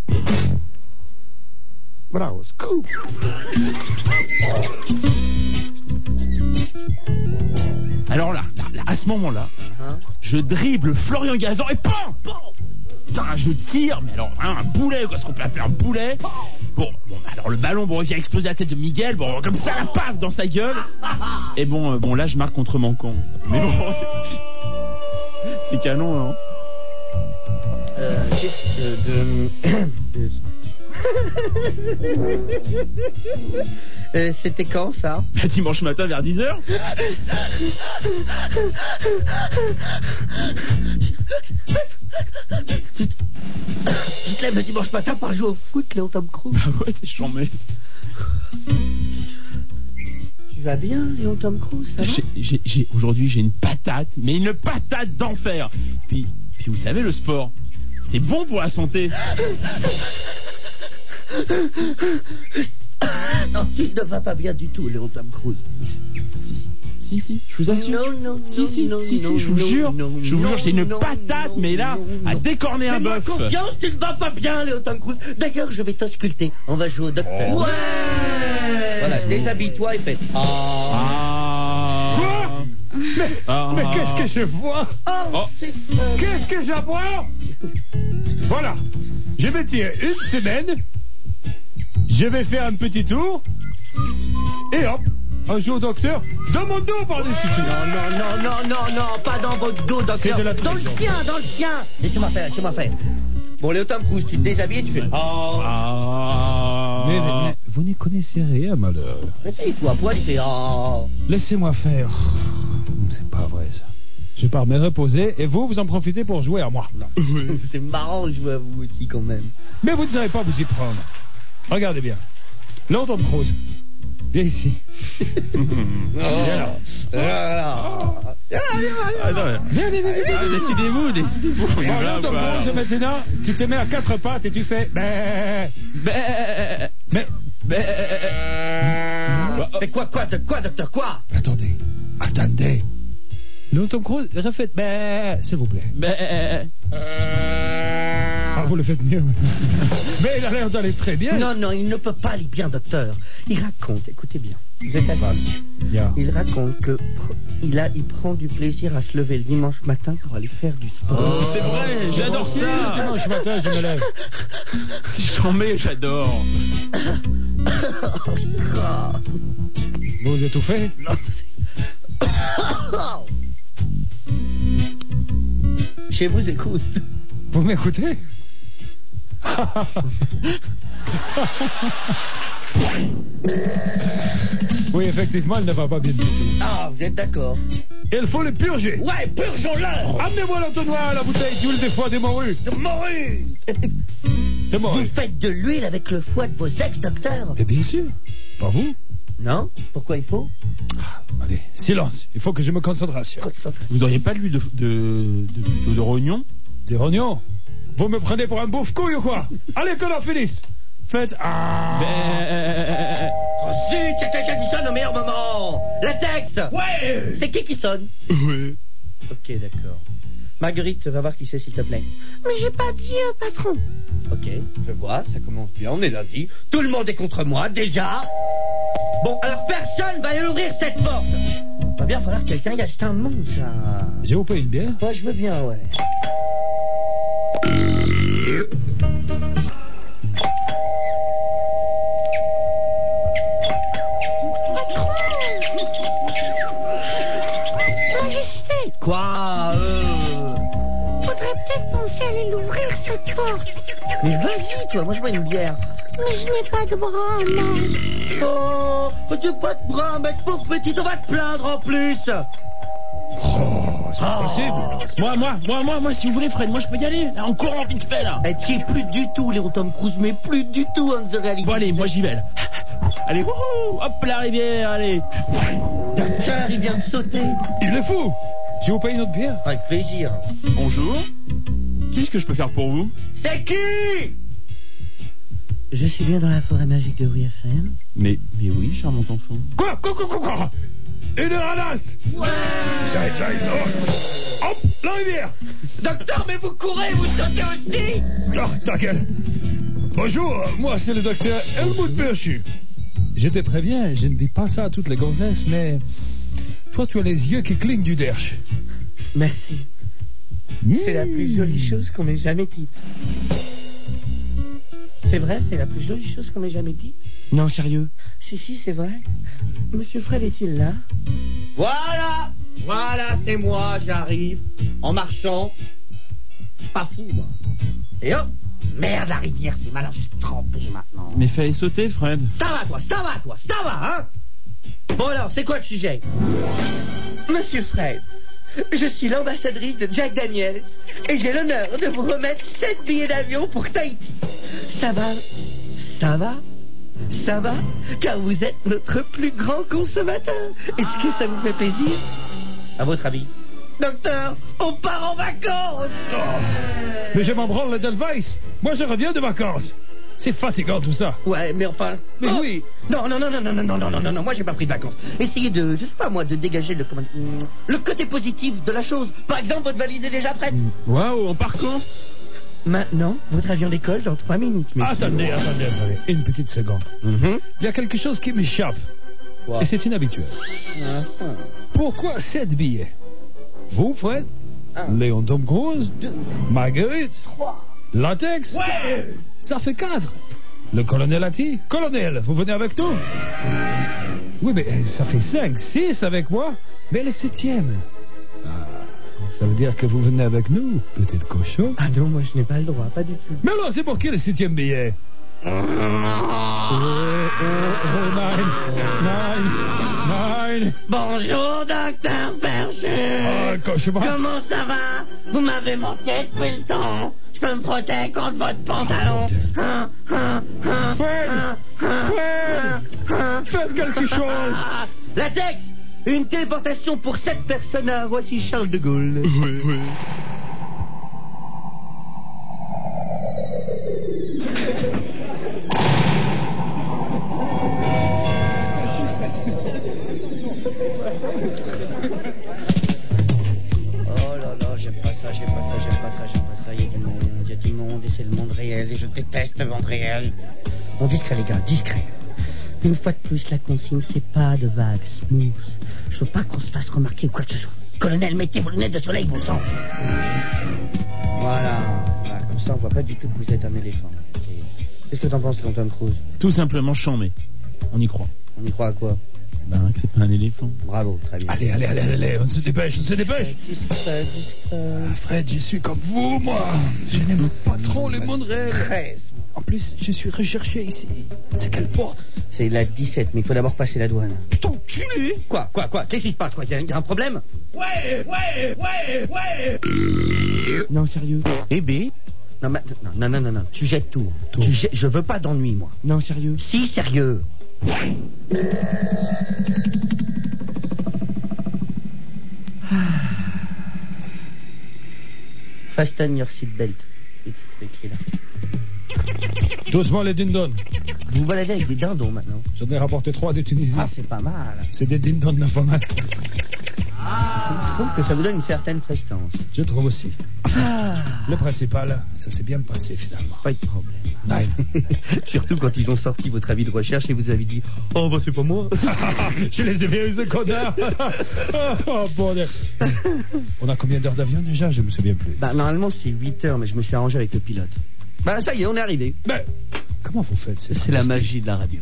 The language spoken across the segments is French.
Bravo, scoop. Alors là, à ce moment-là, je dribble Florian Gazan et PAM! Putain, je tire, mais alors un boulet, quoi, ce qu'on peut appeler un boulet. Bon, alors le ballon, il vient exploser la tête de Miguel, comme ça, la paf dans sa gueule. Et bon, là, je marque contre Manquant. Mais bon, c'est canon, hein. C'était quand ça? Dimanche matin vers 10h. Tu te lèves le dimanche matin pour jouer au foot, Léon Tom Cruise? Bah ouais, c'est chambé. Tu vas bien, Léon Tom Cruise, ça va? Aujourd'hui, j'ai une patate, mais une patate d'enfer. Puis vous savez, le sport, c'est bon pour la santé. Non, tu ne vas pas bien du tout, Léon Tom Cruise. Si, je vous assure. Non, je vous jure, j'ai une patate, mais là, à décorner un bœuf. Fais-moi confiance, tu ne vas pas bien, Léon Tom Cruise. D'ailleurs, je vais t'ausculter. On va jouer au docteur. Ouais. Voilà, déshabille-toi et fais. Quoi? Mais qu'est-ce que je vois? Qu'est-ce que j'apprends? Voilà, je vais tirer une semaine. Je vais faire un petit tour. Et hop, un jour au docteur, dans mon dos par-dessus tout. Non, pas dans votre dos, docteur. C'est de la dans le sien. Laissez-moi faire. Bon, Léon Tom Cruise, tu te déshabilles et tu fais. Mais vous n'y connaissez rien, malheur. Mais ça, il se voit à poil, il fait. Laissez-moi faire. C'est pas vrai, ça. Je pars me reposer et vous en profitez pour jouer à moi. Non. C'est marrant de jouer à vous aussi, quand même. Mais vous ne savez pas vous y prendre. Regardez bien. Léon Tom Cruise. Viens ici. Viens là. Viens. Décidez-vous. Léon Tom Cruise, maintenant, tu te mets à quatre pattes et tu fais. Mais quoi, docteur, quoi? Attendez. Léon Tom Cruise, refaites. S'il vous plaît. Vous le faites mieux. Mais il a l'air d'aller très bien. Non, il ne peut pas aller bien, docteur. Il raconte, écoutez bien. Vous êtes assis. Il raconte que il prend du plaisir à se lever le dimanche matin pour aller faire du sport. C'est vrai, j'adore ça. Dimanche matin, je me lève. Si j'en mets, j'adore. Vous étouffez? Je vous écoute. Vous m'écoutez? Oui, effectivement, il ne va pas bien du tout. Ah, vous êtes d'accord? Il faut le purger. Ouais, purgeons-le. Amenez-moi l'entonnoir, la bouteille d'huile de foie de morue. Vous faites de l'huile avec le foie de vos ex, docteur? Mais bien sûr. Pas vous? Non? Pourquoi il faut? Allez, silence. Il faut que je me concentre. Vous n'auriez pas de l'huile de rognon? Des rognons? Vous me prenez pour un bouffe-couille ou quoi? Allez, que l'on finisse. Faites. Zut, c'est quelqu'un qui sonne au meilleur moment. Latex. Ouais. C'est qui sonne? Ouais. Ok, d'accord. Marguerite, va voir qui c'est, s'il te plaît. Mais j'ai pas dit, patron. Ok, je vois, ça commence bien, on est lundi. Tout le monde est contre moi, déjà. Bon, alors personne va aller ouvrir cette porte. Va bien falloir que quelqu'un y achète un monde, ça. J'ai vous payé une bière? Ouais, je veux bien, ouais. Majesté. Quoi? Faudrait peut-être penser à aller l'ouvrir, cette porte. Mais vas-y, toi, moi je bois une bière. Mais je n'ai pas de bras, non. Oh, tu n'as pas de bras, mec, pauvre petite, on va te plaindre en plus. Oh, c'est pas possible. Moi, si vous voulez, Fred, moi je peux y aller, là, en courant vite fait, là. Tu es plus du tout, Léon Tom Cruise, mais plus du tout, on the reality. Bon, allez, moi j'y vais, là. Allez, wouhou, hop, la rivière, allez. Docteur, il vient de sauter. Il est fou. Je vous paye une autre bière? Avec plaisir. Bonjour. Qu'est-ce que je peux faire pour vous? C'est qui? Je suis bien dans la forêt magique de WFM. Mais oui, charmant enfant. Quoi? Une radasse. Ouais. J'arrive. Hop, la rivière. Docteur, mais vous courez, vous sautez aussi. Oh, ta gueule. Bonjour, moi c'est le docteur Helmut Berchu. Je te préviens, je ne dis pas ça à toutes les gonzesses, mais toi tu as les yeux qui clignent du derche. Merci. C'est la plus jolie chose qu'on m'ait jamais dite. C'est vrai, c'est la plus jolie chose qu'on m'ait jamais dite. Non, sérieux. Si, c'est vrai. Monsieur Fred est-il là? Voilà, c'est moi, j'arrive. En marchant. Je suis pas fou, moi. Et hop, merde, la rivière, c'est malin, je suis trempé maintenant. Mais fallait sauter, Fred. Ça va, hein? Bon alors, c'est quoi le sujet? Monsieur Fred, je suis l'ambassadrice de Jack Daniels et j'ai l'honneur de vous remettre 7 billets d'avion pour Tahiti. Ça va, car vous êtes notre plus grand consommateur. Est-ce que ça vous fait plaisir? À votre avis? Docteur, on part en vacances! Mais je m'en branle d'Elweiss. Moi je reviens de vacances. C'est fatigant tout ça. Ouais, mais enfin... Mais oui. Non, moi j'ai pas pris de vacances. Essayez de, je sais pas moi, de dégager le côté positif de la chose. Par exemple, votre valise est déjà prête. Waouh, on part quand? Maintenant, votre avion décolle dans 3 minutes, messieurs. Attendez. Une petite seconde. Il y a quelque chose qui m'échappe. Wow. Et c'est inhabituel. Pourquoi 7 billets? Vous, Fred? Léon Tom Cruise? Marguerite? 3. Latex? Ouais! Ça fait 4. Le colonel Atti? Colonel, vous venez avec nous? Oui, mais ça fait 5, 6 avec moi. Mais le 7e? Ça veut dire que vous venez avec nous, petite cochon? Ah non, moi je n'ai pas le droit, pas du tout. Mais alors, c'est pour qui le 7e billet? Nine. Bonjour, docteur Berchu. Cauchemar. Comment ça va? Vous m'avez manqué depuis le temps. Je peux me protéger contre votre pantalon. Faites quelque chose. Latex, une téléportation pour 7 personnes à Roissy-Charles de Gaulle. Oui. Oh là, j'aime pas ça. Il y a du monde et c'est le monde réel et je déteste le monde réel. Bon, discret les gars, discret. Une fois de plus, la consigne, c'est pas de vagues smooth. Je veux pas qu'on se fasse remarquer ou quoi que ce soit. Colonel, mettez vos lunettes de soleil, bon sang. Voilà, comme ça on voit pas du tout que vous êtes un éléphant. Okay. Qu'est-ce que t'en penses, Tom Cruise? Tout simplement chambé. On y croit. On y croit à quoi? Ben, que c'est pas un éléphant. Bravo, très bien. Allez, on se dépêche. Discret. Fred, je suis comme vous, moi. Je n'aime pas trop le monde réel. 13. En plus, je suis recherché ici. C'est quelle porte? C'est la 17, mais il faut d'abord passer la douane. Putain, enculé! Quoi? Qu'est-ce qui se passe? Il y a un problème? Ouais. Non, sérieux? Eh ben. Non. Tu jettes tout. Je veux pas d'ennui, moi. Non, sérieux? Si, sérieux. Fasten your seatbelt. C'est écrit là. Doucement les dindons. Vous vous baladez avec des dindons maintenant? J'en ai rapporté 3 de Tunisie. Ah, c'est pas mal. C'est des dindons de mal. Je trouve que ça vous donne une certaine prestance. Je trouve aussi. Enfin, le principal, ça s'est bien passé finalement. Pas de problème. Nine. Surtout quand ils ont sorti votre avis de recherche et vous avez dit « Oh, bah c'est pas moi !» Je les ai bien eu, ce connard. Oh, bordel. On a combien d'heures d'avion déjà? Je me souviens plus. Bah, normalement, c'est 8 heures, mais je me suis arrangé avec le pilote. Bah, ça y est, on est arrivé. Mais, comment vous faites? C'est la magie de la radio.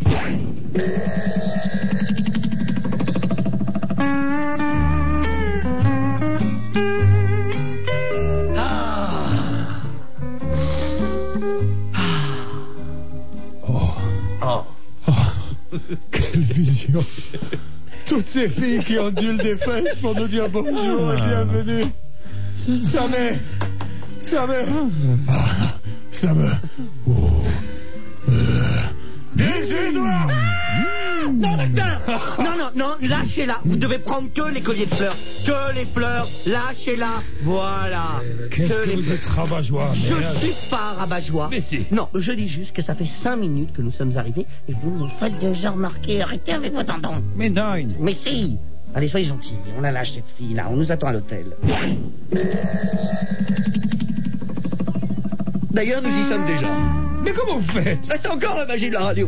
Quelle vision! Toutes ces filles qui ondulent des fesses pour nous dire bonjour et bienvenue. Ça me... Non, docteur! Non, lâchez-la. Vous devez prendre que les colliers de fleurs. Que les fleurs, lâchez-la. Voilà. Qu'est-ce que vous êtes rabat-joie? Je suis pas rabat-joie. Mais si. Non, je dis juste que ça fait 5 minutes que nous sommes arrivés et vous nous faites déjà remarquer. Arrêtez avec vos tendons. Mais Nine. Mais si. Allez, soyez gentils. On la lâche cette fille-là. On nous attend à l'hôtel. D'ailleurs, nous y sommes déjà. Mais comment vous faites? Ah, c'est encore la magie de la radio.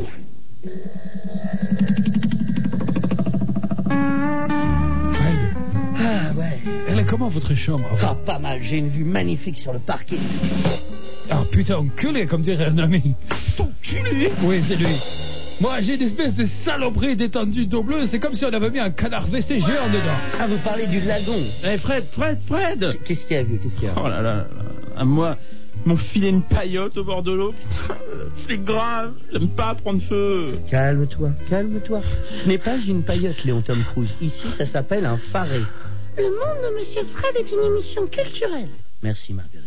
Fred, Ah ouais. elle est comment votre chambre? Ah, pas mal, j'ai une vue magnifique sur le parking. Ah putain, enculé, comme dirait un ami. Enculé. Oui, c'est lui. Moi, j'ai une espèce de saloperie d'étendue d'eau bleue. C'est comme si on avait mis un canard WC géant dedans. Ah, vous parlez du lagon. Eh Fred. Qu'est-ce qu'il y a, vieux? Qu'est-ce qu'il y a? Oh là là. Moi, m'ont filé une paillote au bord de l'eau. Putain, c'est grave. J'aime pas prendre feu. Calme-toi. Ce n'est pas une paillote, Léon Tom Cruise. Ici, ça s'appelle un faré. Le monde de Monsieur Fred est une émission culturelle. Merci, Marguerite.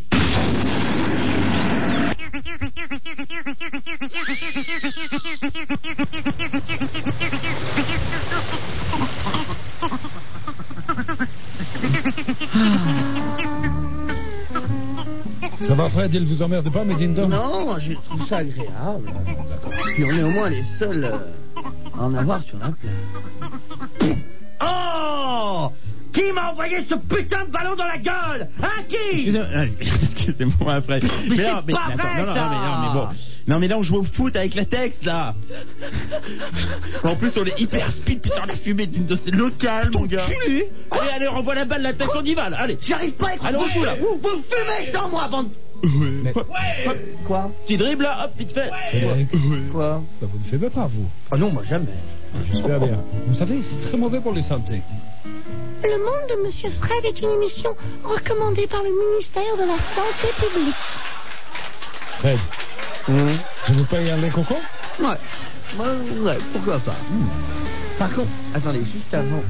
Ça va, Fred, il vous emmerde pas, mes dindons? Non, je trouve ça agréable. Puis on est au moins les seuls à en avoir sur la plage. Oh! Qui m'a envoyé ce putain de ballon dans la gueule? Hein, qui? Excusez-moi, Fred. Mais c'est pas vrai, attends, ça. mais bon. Non, mais là, on joue au foot avec la Tex, là. En plus, on est hyper speed, putain, on a fumé d'une de ces locales, mon gars. Allez, renvoie la balle, la Tex, on y va, là. Allez. J'arrive pas à écouter. Allez, on joue, là. Vous fumez sans moi, bande. Mais... Quoi? Petit dribble, là, hop, vite fait. Frédéric, Quoi? bah, vous ne fumez pas, vous. Ah non, moi jamais. J'espère bien. Vous savez, c'est très mauvais pour la santé. Le monde de Monsieur Fred est une émission recommandée par le ministère de la Santé publique. Fred, je vous paye un lait coco? Ouais, pourquoi pas. Par contre, attendez, juste avant...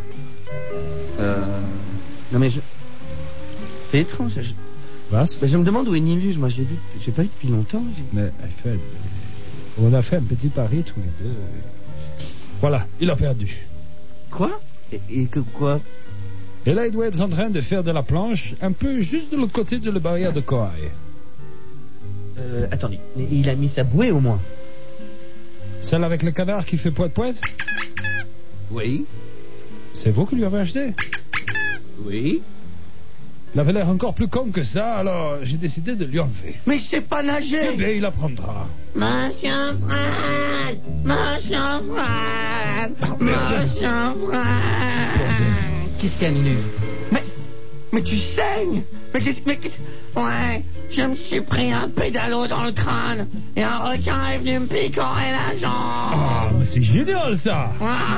Non mais je... C'est étrange, je me demande où est Nilus. Moi je l'ai vu, j'ai pas vu depuis longtemps. Mais Fred, on a fait un petit pari tous les deux. Voilà, il a perdu. Quoi? Et que quoi? Et là, il doit être en train de faire de la planche, un peu juste de l'autre côté de la barrière de Corail. Attendez, il a mis sa bouée au moins. Celle avec le canard qui fait poète-poète? Oui. C'est vous qui lui avez acheté? Oui. Il avait l'air encore plus con que ça, alors j'ai décidé de lui enlever. Mais je sais pas nager. Eh bien, il apprendra. Monsieur Fred, Monsieur Fred, Monsieur Fred. Qu'est-ce qu'il y a, Nilus? Mais tu saignes. Mais Ouais, je me suis pris un pédalo dans le crâne et un requin est venu me picorer la jambe. Ah, mais c'est génial, ça.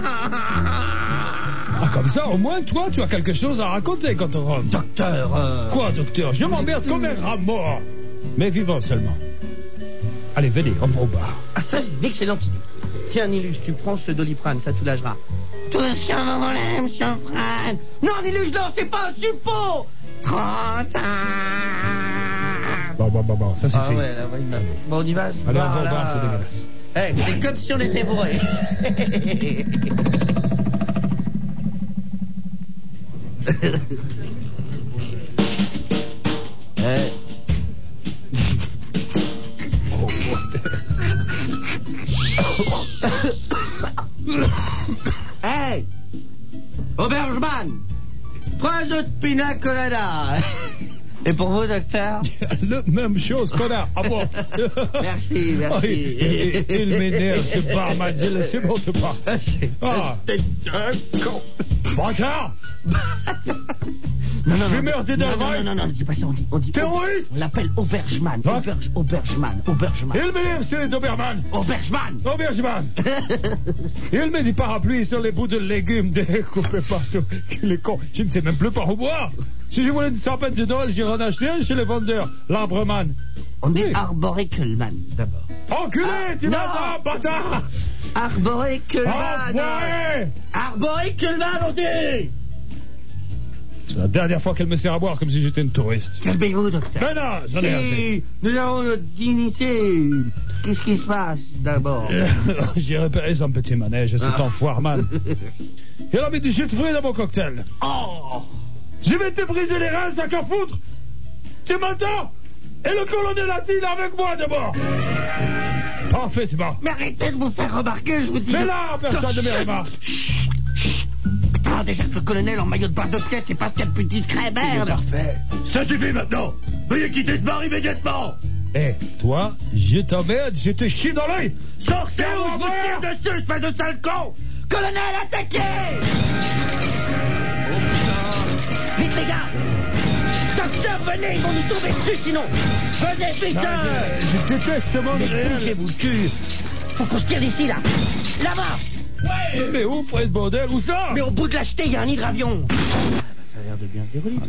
Ah, comme ça, au moins, toi, tu as quelque chose à raconter quand on rentre. Docteur, Quoi, docteur? Je m'emmerde comme un rat mort. Mais vivant seulement. Allez, venez, on va au bar. Ah, ça, c'est une excellente idée. Tiens, Nilus, tu prends ce Doliprane, ça te soulagera. Tout ce que vous voulez, Monsieur Fred. Non, Nilus, non, c'est pas un suppôt. 30 ans. Bon, ça suffit. Ah ouais, là, ouais, bon, on y va. Allez, on va au bar, c'est dégueulasse. C'est comme si on était bourrés. Hey, Aubergeman, 3 autres pina colada. Et pour vous, docteur? La même chose, connard. Ah bon? Merci. Oh, il m'énerve, ce barman. J'ai laissé mon te pas. C'est un con. Brancard! Non, Fumeur d'énervail! Non, dis pas ça, on dit terroriste! On l'appelle Aubergeman. Aubergeman. Il m'énerve, c'est Doberman! Aubergeman! Il met du parapluie sur les bouts de légumes découpés partout. Il est con. Je ne sais même plus par où boire. Si je voulais une sapin de Noël, j'irais en acheter un chez les vendeurs. L'Arbreman. On dit Arborekelman, d'abord. Enculé, tu vas pas, bâtard! Arborekelman! Arborekelman, on dit! C'est la dernière fois qu'elle me sert à boire comme si j'étais une touriste. Calmez-vous, docteur. Mais non, j'en ai assez. Nous avons notre dignité. Qu'est-ce qui se passe, d'abord? J'ai repéré son petit manège, cet enfoirman. Il a mis du jus de fruits dans mon cocktail. Oh! Je vais te briser les reins, sac à foutre! Tu m'entends? Et le colonel a-t-il avec moi d'abord? Parfaitement. Mais arrêtez de vous faire remarquer, je vous dis. Mais là, personne ne me remarque. Ah, déjà que le colonel en maillot de barre de pièce, c'est pas ce qu'il y a de plus discret, merde. Parfait. Ça suffit maintenant. Veuillez quitter ce bar immédiatement. Eh, toi, je t'emmerde, je te chie dans l'œil. Sortez ou je vous tire dessus, espèce de sale con! Colonel, attaquez! Oh putain! Vite les gars! Docteur, venez, ils vont nous tomber dessus sinon! Venez vite! Je déteste ce monde Mais réel. bougez-vous le cul! Faut qu'on se tire d'ici là! Là-bas! Mais où, Fred, bordel, où ça? Mais au bout de l'acheter, il y a un hydravion! Ça a l'air de bien se dérouler.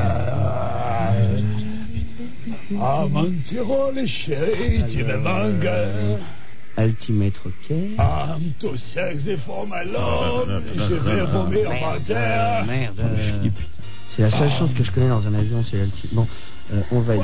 Montero, les chéris, tu me manques. Altimètre, ok. I'm too sexy for my love. Je vais vomir par terre. Merde. C'est la seule chose que je connais dans un avion, c'est l'altimètre. Bon, on va dire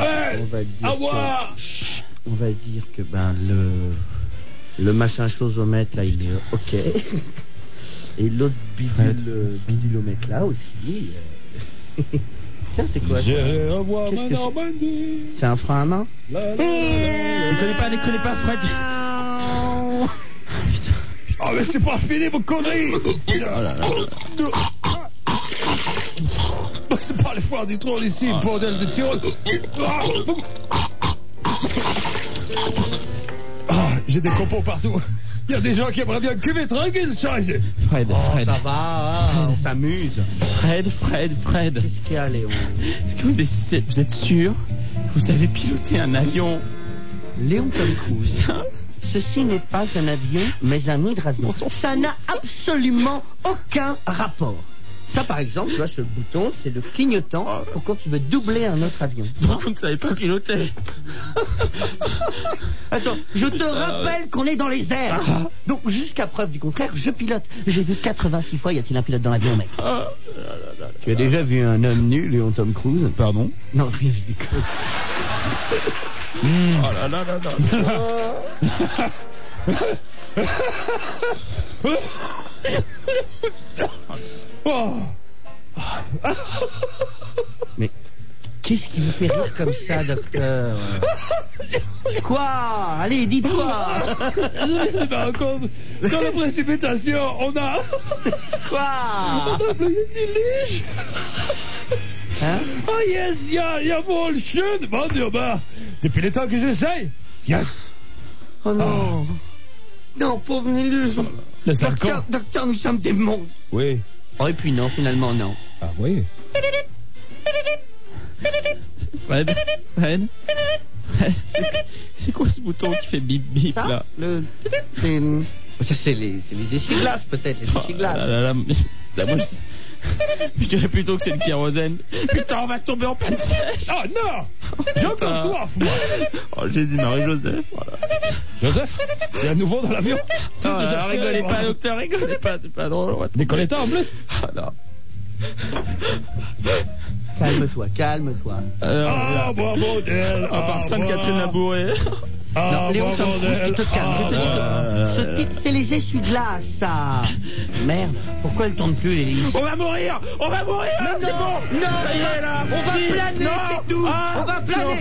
que ben le machin chosomètre là, il est ok. Et l'autre bidulomètre là aussi. Tiens, c'est quoi ça? J'irai revoir Qu'est-ce ma que c'est? Normandie. C'est un frein à main? Déconnez pas, Fred. Oh, mais c'est pas fini, vos conneries. C'est pas les foires du trône ici, bordel de Tyrol. J'ai des copeaux partout. Il y a des gens qui aimeraient bien cuver tranquille, Fred. Fred. Ça va, on s'amuse. Fred. Qu'est-ce qu'il y a, Léon? Est-ce que vous êtes sûr que vous savez piloter un avion? Léon Tom Cruise. Ceci n'est pas un avion, mais un hydravion. Ça n'a absolument aucun rapport. Ça, par exemple, tu vois, ce bouton, c'est le clignotant pour quand tu veux doubler un autre avion. Donc vous ne savez pas piloter. Attends, je te rappelle qu'on est dans les airs. Donc, jusqu'à preuve du contraire, je pilote. J'ai vu 86 fois, y a-t-il un pilote dans l'avion, mec? Tu as déjà vu un homme nu, Léon Tom Cruise? Pardon? Non, rien, je déconne. Oh là là là là. Mais qu'est-ce qui vous fait rire comme ça, docteur? Quoi? Allez, dites-quoi? Je me rends compte, dans la précipitation, on a Quoi? employé une déluge. Hein? Oh yes, il y a mon chien, mon Dieu, bah, depuis le temps que j'essaye. Yes. Oh non. Non, pauvre Nilus. Le sale con. Docteur, nous sommes des monstres. Oui. Oh, et puis non, finalement, non. Ah, vous voyez. Fred. C'est quoi ce bouton qui fait bip bip Ça, là? Ça, c'est les essuie-glaces, peut-être, les essuie-glaces. Là, moi, je dirais plutôt que c'est le kérosène. Putain, on va tomber en panne sèche. Oh non. J'ai encore soif, moi. Oh, Jésus-Marie-Joseph, voilà. Joseph, c'est à nouveau dans l'avion. Rigolez pas, docteur, rigolez pas, c'est pas drôle. Décollez en bleu. Ah non. Calme-toi. Ah, bon bordel. À part Sainte-Catherine la bourrée. Non, Léon Tom Cruise, tu te calmes. Je te dis que ce titre, c'est les essuie-glaces, ça. Merde, pourquoi elle tourne plus, les hélices? On va mourir. Non, C'est bon. Ça y est, là. on va planer, c'est tout. On va planer.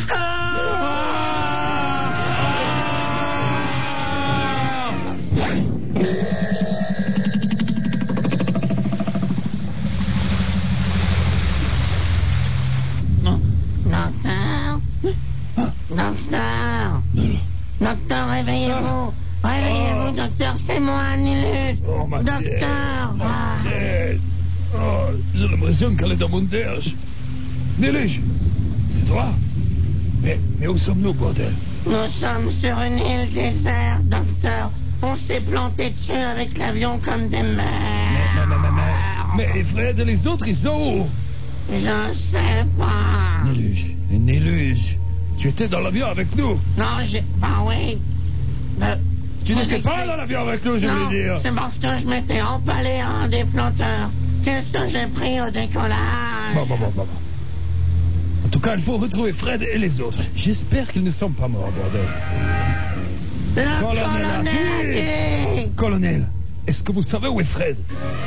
Docteur, réveillez-vous. Réveillez-vous, docteur, c'est moi, Nilus. Oh, ma Docteur. tête. Ma tête. Oh, j'ai l'impression qu'elle est dans mon derge. Nélège, c'est toi? Mais où sommes-nous, bordel? Nous sommes sur une île déserte, docteur. On s'est planté dessus avec l'avion comme des merdes. Mais Fred et les autres, ils sont où? Je sais pas. Nélège, tu étais dans l'avion avec nous? Non, oui. Tu n'étais pas dans l'avion avec nous, je Non, voulais dire. c'est parce que je m'étais empalé à un des flotteurs. Qu'est-ce que j'ai pris au décollage? Bon. En tout cas, il faut retrouver Fred et les autres. J'espère qu'ils ne sont pas morts, bordel. Le Colonel a dit. Colonel, est-ce que vous savez où est Fred?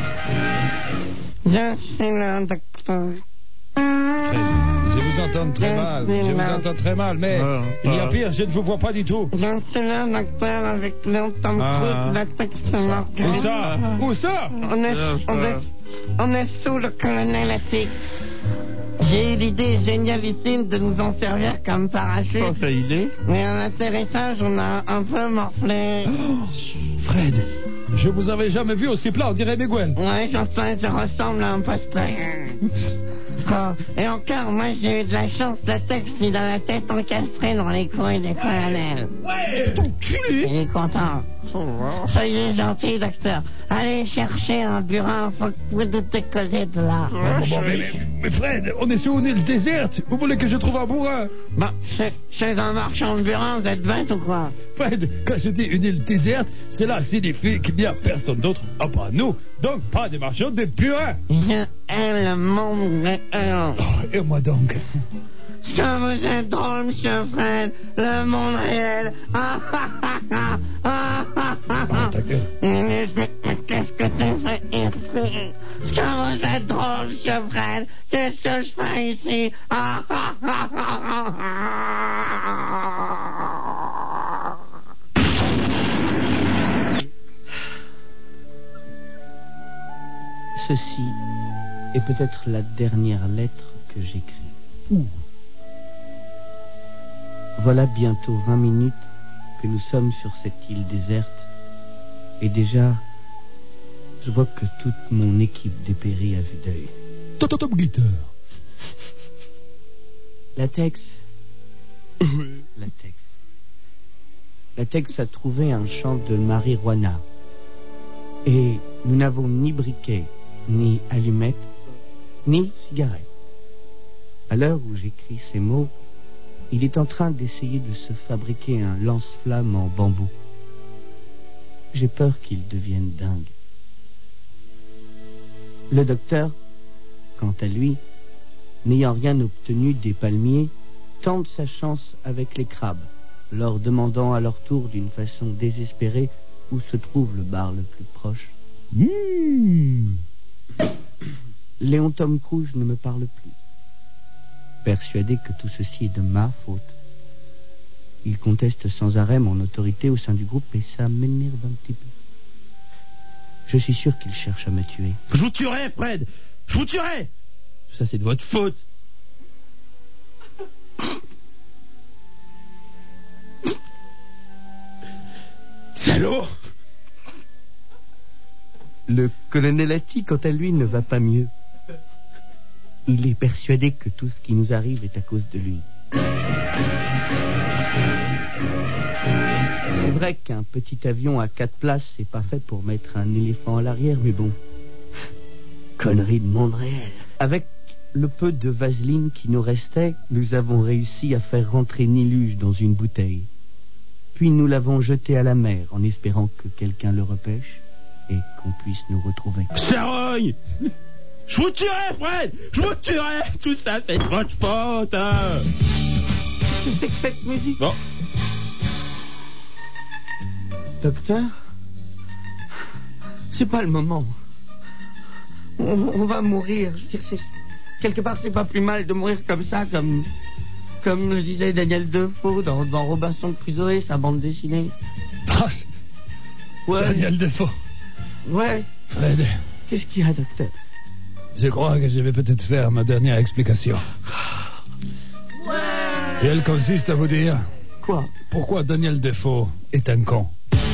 Je suis là, docteur. Fred, je vous entends très mal, mais il y a pire, je ne vous vois pas du tout. Je suis là, docteur, avec Léon Tom Cruise, la Texan. Où ça? On est sous le colonel Atix. J'ai eu l'idée génialissime de nous en servir comme parachute. Oh, ça il est. Mais à l'atterrissage, on a un peu morflé. Fred, je vous avais jamais vu aussi plat, on dirait Miguel. Ouais, je ressemble à un pasteur. Oh, et encore, moi j'ai eu de la chance, le texte il a la tête encastrée dans les couilles des colonels. Ouais, ton cul. Il est content. Soyez gentil, docteur. Allez chercher un burin, faut que vous nous décollez de là. Mais Fred, on est sur une île déserte. Vous voulez que je trouve un bourrin? Bah, chez un marchand de burin, vous êtes bête ou quoi? Fred, quand je dis une île déserte, cela signifie qu'il n'y a personne d'autre à part nous. Donc pas de marchand de burins. Je hais le monde réel. Oh, et moi donc. Est-ce que vous êtes drôle, monsieur Fred? Le monde réel. Ah, ah, ah, ah, ah, ah, ah. Ta gueule. Mais qu'est-ce que tu fais ici? Est-ce que vous êtes drôle, monsieur Fred? Qu'est-ce que je fais ici? Ah, ah, ah, ah, ah. Ceci est peut-être la dernière lettre que j'écris. Voilà bientôt 20 minutes que nous sommes sur cette île déserte. Et déjà, je vois que toute mon équipe dépérit à vue d'œil. Top glitter. Latex. Latex. Latex a trouvé un champ de marijuana. Et nous n'avons ni briquet, ni allumettes, ni cigarettes. À l'heure où j'écris ces mots, il est en train d'essayer de se fabriquer un lance-flamme en bambou. J'ai peur qu'il devienne dingue. Le docteur, quant à lui, n'ayant rien obtenu des palmiers, tente sa chance avec les crabes, leur demandant à leur tour d'une façon désespérée où se trouve le bar le plus proche. Léon Tom Cruise ne me parle plus. Persuadé que tout ceci est de ma faute. Il conteste sans arrêt mon autorité au sein du groupe et ça m'énerve un petit peu. Je suis sûr qu'il cherche à me tuer. Je vous tuerai, Fred. Je vous tuerai. Tout ça, c'est de votre faute. Salaud. Le colonel Hattie, quant à lui, ne va pas mieux. Il est persuadé que tout ce qui nous arrive est à cause de lui. C'est vrai qu'un petit avion à 4 places, c'est pas fait pour mettre un éléphant à l'arrière, mais bon. Connerie de monde réel. Avec le peu de vaseline qui nous restait, nous avons réussi à faire rentrer Niluge dans une bouteille. Puis nous l'avons jeté à la mer en espérant que quelqu'un le repêche et qu'on puisse nous retrouver. Charogne. Je vous tuerai, Fred. Je vous tuerai. Tout ça, c'est de votre faute. Qu'est-ce que c'est que cette musique? Bon. Docteur, c'est pas le moment. On va mourir. Je veux dire, quelque part, c'est pas plus mal de mourir comme ça, comme le disait Daniel Defoe dans Robinson Crusoe, sa bande dessinée. Ah, Ouais. Daniel Defoe. Ouais. Fred, Qu'est-ce qu'il y a, docteur? je crois que je vais peut-être faire ma dernière explication. Et elle consiste à vous dire Quoi? pourquoi Daniel Defoe est un con.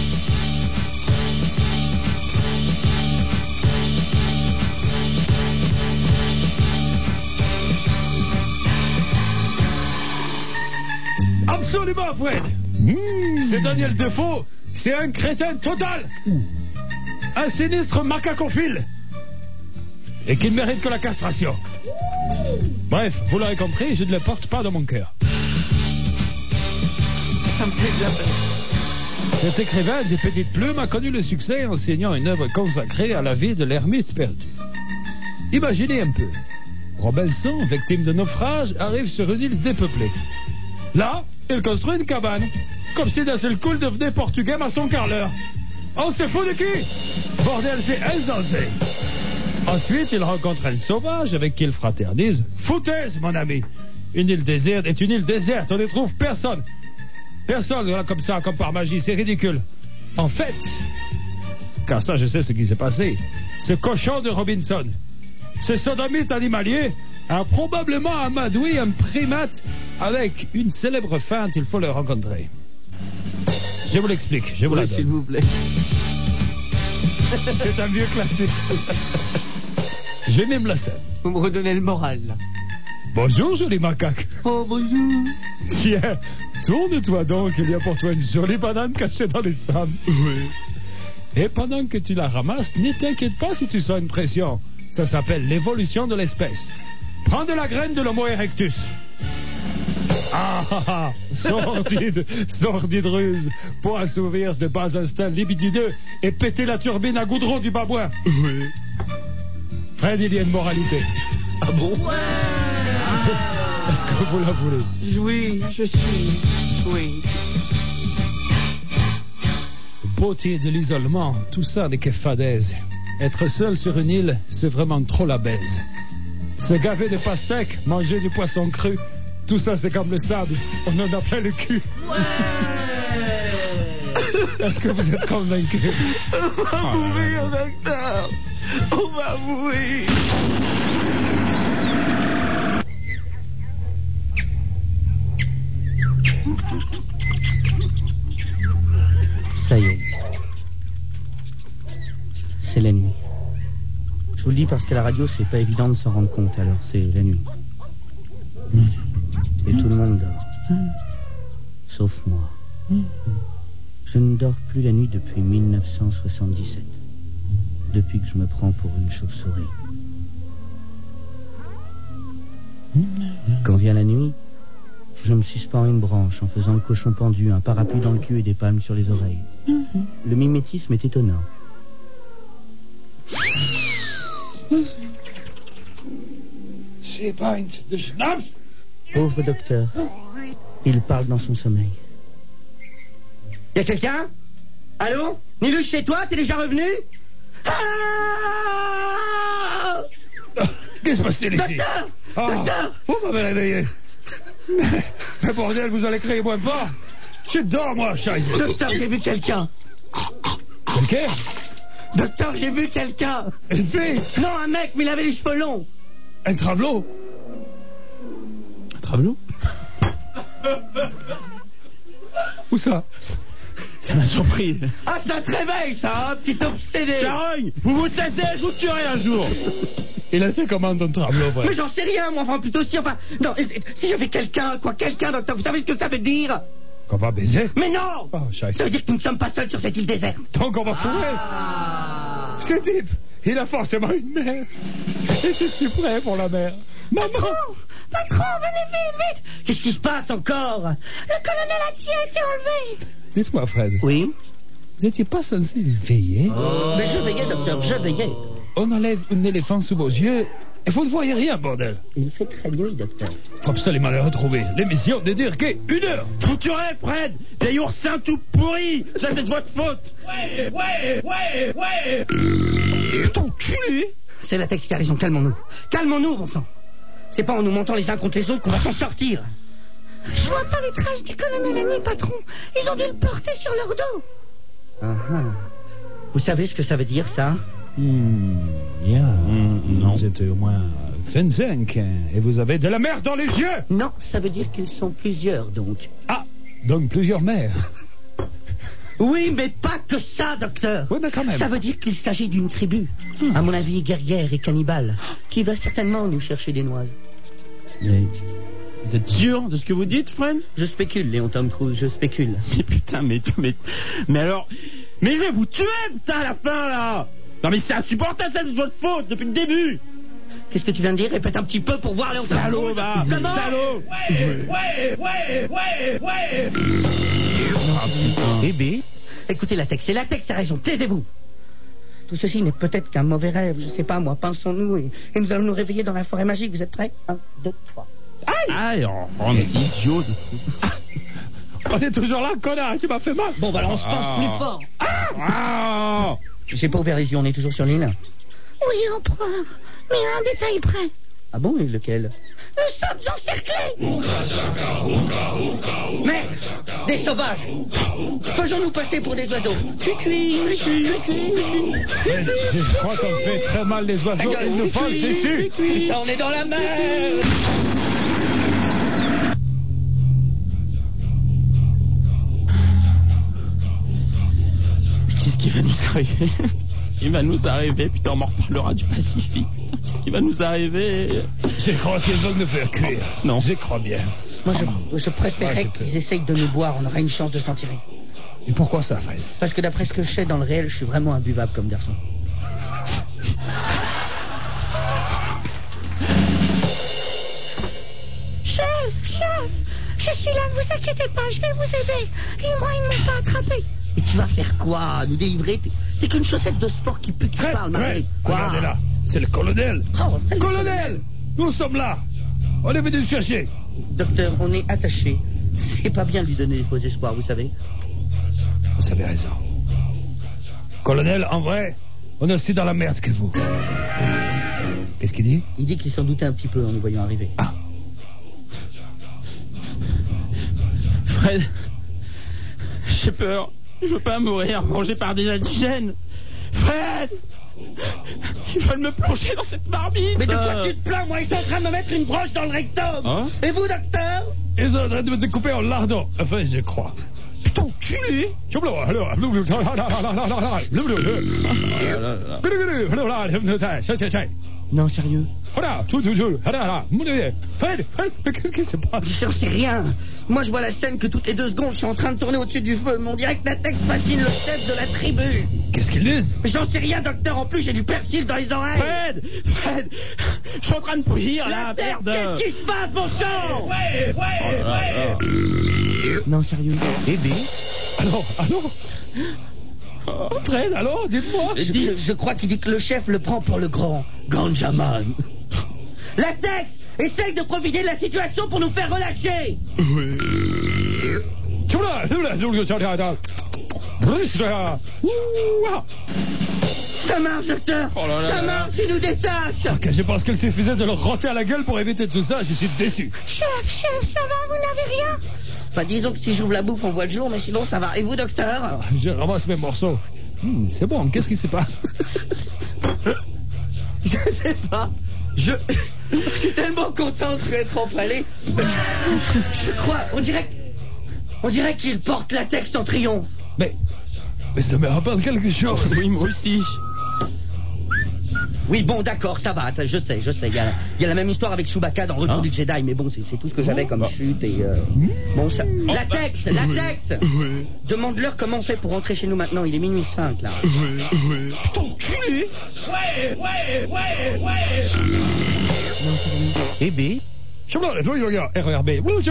Absolument, Fred. C'est Daniel Defoe. C'est un crétin total. Un sinistre macacophile. Et qui ne mérite que la castration. Bref, vous l'aurez compris, je ne le porte pas dans mon cœur. Ça me fait de la peine. Cet écrivain des petites plumes a connu le succès en enseignant une œuvre consacrée à la vie de l'ermite perdu. Imaginez un peu. Robinson, victime de naufrage, arrive sur une île dépeuplée. Là, il construit une cabane. Comme si d'un seul coup il devenait portugais maçon carreleur. On se fout de qui? Bordel, c'est Elzanzé. Ensuite, il rencontre un sauvage avec qui il fraternise. Foutaise, mon ami. Une île déserte est une île déserte. On n'y trouve personne. Personne, voilà, comme ça, comme par magie. C'est ridicule. En fait, car ça, je sais ce qui s'est passé. Ce cochon de Robinson, ce sodomite animalier, a probablement amadoué un primate avec une célèbre feinte, il faut le rencontrer. Je vous l'explique, je vous la donne. S'il vous plaît. C'est un vieux classique. Je m'aime la scène. Vous me redonnez le moral, là. Bonjour, joli macaque. Oh, bonjour. Tiens, tourne-toi donc, il y a pour toi une jolie banane cachée dans les sables. Oui. Et pendant que tu la ramasses, ne t'inquiète pas si tu sens une pression. Ça s'appelle l'évolution de l'espèce. Prends de la graine de l'Homo erectus. Ah, sordide ruse pour assouvir de bas instincts libidineux et péter la turbine à goudron du babouin. Oui. Fred, il y a une moralité. Ah bon? Est-ce que vous la voulez? Oui, je suis... Oui. Beauté de l'isolement, tout ça n'est que fadaise. Être seul sur une île, c'est vraiment trop la baise. Se gaver de pastèques, manger du poisson cru, tout ça c'est comme le sable, on en a plein le cul. Est-ce que vous êtes convaincu? On va mourir, docteur. On va mourir. Ça y est. C'est la nuit. Je vous le dis parce qu'à la radio, c'est pas évident de s'en rendre compte, alors c'est la nuit. Et tout le monde dort. Sauf moi. Je ne dors plus la nuit depuis 1977. Depuis que je me prends pour une chauve-souris. Quand vient la nuit, je me suspends à une branche en faisant le cochon pendu, un parapluie dans le cul et des palmes sur les oreilles. Le mimétisme est étonnant. C'est pint de schnapps. Pauvre docteur, il parle dans son sommeil. Y a quelqu'un? Allô? Nilus, chez toi? T'es déjà revenu? Ah! Qu'est-ce qui se passe-t-il ici? Docteur! Ah, Docteur! vous m'avez réveillé. Mais bordel, vous allez crier moins fort. Je dors, moi, chaise. Docteur, j'ai vu quelqu'un. Quelqu'un? Docteur, j'ai vu quelqu'un. Une fille? Non, un mec, mais il avait les cheveux longs. Un travelot? Un travelot? Où ça? Ça m'a surpris. Ah, ça te réveille, ça, hein, petit obsédé. Charogne, vous vous taisez, je vous tuerai un jour. Il a été comment ton travelot, vrai? Mais j'en sais rien, moi, enfin, plutôt si, enfin... Non, si j'avais quelqu'un, docteur, vous savez ce que ça veut dire? Qu'on va baiser? Mais non! Oh, chaise. Ça veut dire que nous ne sommes pas seuls sur cette île déserte. Donc on va fourrer. Ce type, il a forcément une mère. Et je suis prêt pour la mère. Maman! Patron, venez vite! Qu'est-ce qui se passe encore? Le colonel Atier a été enlevé. Dites-moi, Fred. Oui? Vous n'étiez pas censé veiller? Mais je veillais, docteur, je veillais. On enlève un éléphant sous vos yeux et vous ne voyez rien, bordel. Il fait très nuit, docteur. Faut absolument le retrouver. L'émission ne dure qu'une heure. Je vous tuerai, Fred. Vieil oursin tout pourri. Ça, c'est de votre faute. Ton cul. C'est la texte qui a raison, calmons-nous. Calmons-nous, bon sang. C'est pas en nous montant les uns contre les autres qu'on va s'en sortir. Je vois pas les traces du colonel Ami, patron. Ils ont dû le porter sur leur dos. Vous savez ce que ça veut dire, ça? Non. Vous êtes au moins 25 et vous avez de la merde dans les yeux. Non, ça veut dire qu'ils sont plusieurs, donc. Ah, donc plusieurs mères. Oui, mais pas que ça, docteur. Oui, mais quand même. Ça veut dire qu'il s'agit d'une tribu, à mon avis guerrière et cannibale, qui va certainement nous chercher des noises. Mais vous êtes sûr de ce que vous dites, Fred? Je spécule, Léon Tom Cruise, je spécule. Mais putain, mais alors... Mais je vais vous tuer, putain, à la fin, là. Non, mais c'est insupportable, ça, c'est de votre faute, depuis le début. Qu'est-ce que tu viens de dire? Répète un petit peu pour voir, Léon Tom Cruise. Salaud, va. Comment? Salaud. Bébé. Écoutez la texte, c'est la texte, c'est raison, taisez-vous. Tout ceci n'est peut-être qu'un mauvais rêve, je sais pas moi, pinçons-nous et nous allons nous réveiller dans la forêt magique, vous êtes prêts? 1, 2, 3. Aïe, oh, mais c'est idiot. On est toujours là, connard, tu m'as fait mal. Bon, bah alors on se pense plus fort. J'ai pas ouvert les yeux, on est toujours sur l'île? Oui, empereur, mais à un détail près. Ah bon, et lequel? Nous sommes encerclés. Mais Des sauvages. Faisons-nous passer pour des oiseaux. Cui-cui. Je crois qu'on fait très mal les oiseaux. Ils nous foncent dessus. Putain, on est dans la mer. Qu'est-ce qui va nous arriver? Il va nous arriver, putain, on m'en reparlera du Pacifique. Putain, qu'est-ce qui va nous arriver? Je crois qu'ils veulent nous faire cuire. Non. Je crois bien. Moi, je préférerais qu'ils essayent de nous boire. On aura une chance de s'en tirer. Et pourquoi ça, Fred? Parce que d'après ce que je sais dans le réel, je suis vraiment imbuvable comme garçon. Chef, je suis là, ne vous inquiétez pas, je vais vous aider. Et moi, ils ne m'ont pas attrapé. Et tu vas faire quoi? Nous délivrer? T'es qu'une chaussette de sport qui pue qui Fred, parle, Marie. Quoi? Regardez là. C'est le colonel. Oh, salut. Colonel! Nous sommes là. On est venu le chercher. Docteur, on est attaché. C'est pas bien de lui donner des faux espoirs, vous savez. Vous avez raison. Colonel, en vrai, on est aussi dans la merde que vous. Qu'est-ce qu'il dit? Il dit qu'il s'en doutait un petit peu en nous voyant arriver. Ah. Fred, j'ai peur. Je veux pas mourir mangé par des indigènes. Fred, ils veulent me plonger dans cette marmite. Mais de quoi tu te plains? Moi, ils sont en train de me mettre une broche dans le rectum. Hein? Et vous, docteur? Ils sont en train de me découper en lardons. Enfin, je crois. Putain, enculé. Non, sérieux. Fred, mais qu'est-ce qui se passe? Je sais rien. Moi, je vois la scène que toutes les 2 secondes, je suis en train de tourner au-dessus du feu. Mon direct latex fascine le chef de la tribu. Qu'est-ce qu'ils disent? Mais j'en sais rien, docteur. En plus, j'ai du persil dans les oreilles. Fred, je suis en train de bouillir là, Latex, merde. qu'est-ce qui se passe, mon sang? Non, sérieux. Bébé. Allô? Fred, allô? Dites-moi. Je crois qu'il dit que le chef le prend pour le grand Ganjaman. Latex, essaye de profiter de la situation pour nous faire relâcher. Ça marche, docteur. Oh là là Ça là là. marche, il nous détache. Ok, je pense qu'il suffisait de leur rentrer à la gueule pour éviter tout ça. Je suis déçu. Chef, ça va, vous n'avez rien? Bah, disons que si j'ouvre la bouffe, on voit le jour, mais sinon, ça va. Et vous, docteur? Je ramasse mes morceaux. C'est bon, qu'est-ce qui se passe? Je sais pas. Je suis tellement content de être empalé. Je crois, on dirait qu'il porte latex en triomphe. Mais ça me rappelle quelque chose. Oui, moi aussi. Oui, bon, d'accord, ça va, je sais. Il y a la même histoire avec Chewbacca dans Retour du Jedi, mais bon, c'est tout ce que j'avais comme chute et... Bon, ça... Latex. Demande-leur comment on fait pour rentrer chez nous maintenant, il est minuit 5, là. Putain, enculé. Bébé. RRB.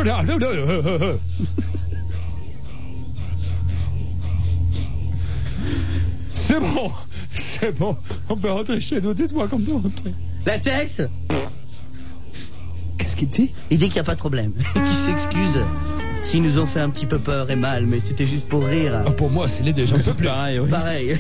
C'est bon. On peut rentrer chez nous. Dites-moi qu'on peut rentrer. Latex. Qu'est-ce qu'il dit? Il dit qu'il n'y a pas de problème, qu'il s'excuse s'ils nous ont fait un petit peu peur et mal, mais c'était juste pour rire. Ah, pour moi, c'est les déjà un peu plus. Pareil, oui. Pareil.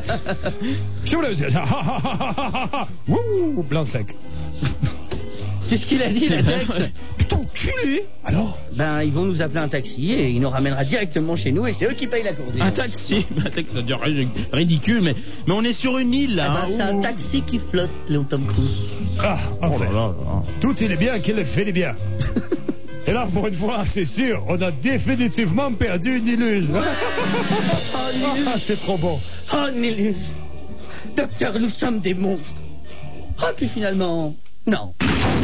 Ouh, blanc sec. Qu'est-ce qu'il a dit, Latex? Putain, enculé. Alors? Ben, ils vont nous appeler un taxi et il nous ramènera directement chez nous et c'est eux qui payent la course. Un taxi, ça devient ridicule, mais on est sur une île là. Ah ben, c'est un taxi qui flotte, Léon Tom Cruise. Ah, enfin. Oh là là. Tout il est bien qu'il le fait bien. Et là, pour une fois, c'est sûr, on a définitivement perdu une illusion. Ah, c'est trop bon. Oh, Nélus. Docteur, nous sommes des monstres. Oh, puis finalement, non.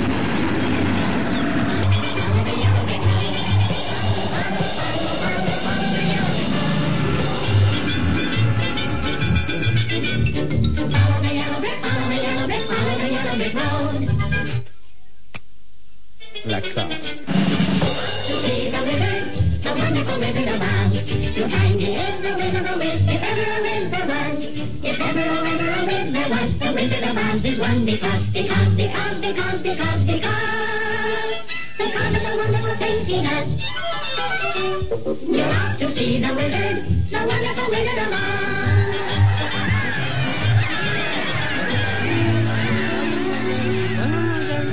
La classe.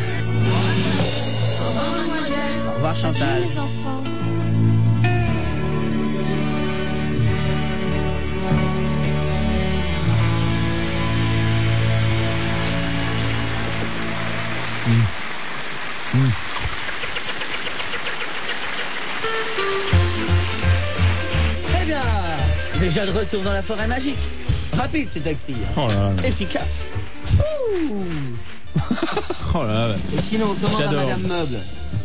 Au revoir, Chantal. Les enfants. Déjà de retour dans la forêt magique. Rapide ces taxis. Oh là là. Efficace. Ouh. Oh là là. Et sinon, comment va J'adore. Madame Meuble?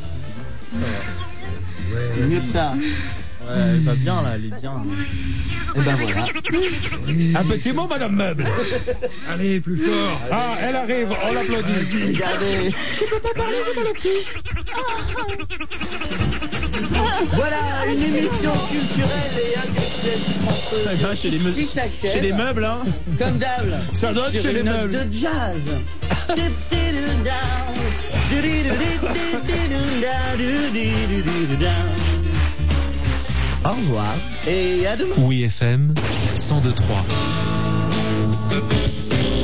Mieux que ça. Ouais, elle va bien là, elle est bien. Et ben voilà. Un petit mot, Madame Meuble. Allez, plus fort. Ah, elle arrive, on l'applaudit. Regardez. Je peux pas parler, j'ai mal au pied. Voilà une émission culturelle et intellectuelle Eh ben, chez les qui s'achève. chez les meubles, hein. Comme d'hab. Ça donne Sur chez les une note meubles. de jazz. Au revoir et à demain. Oui FM 102.3.